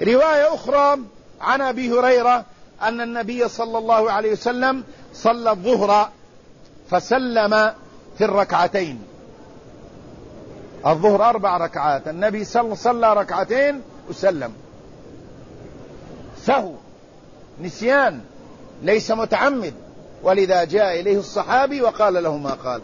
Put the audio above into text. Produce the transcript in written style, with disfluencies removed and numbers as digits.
رواية أخرى عن أبي هريرة أن النبي صلى الله عليه وسلم صلى الظهر فسلم في الركعتين. الظهر 4 ركعات، النبي صلى ركعتين وسلم. سهو، نسيان، ليس متعمد، ولذا جاء إليه الصحابي وقال له ما قال.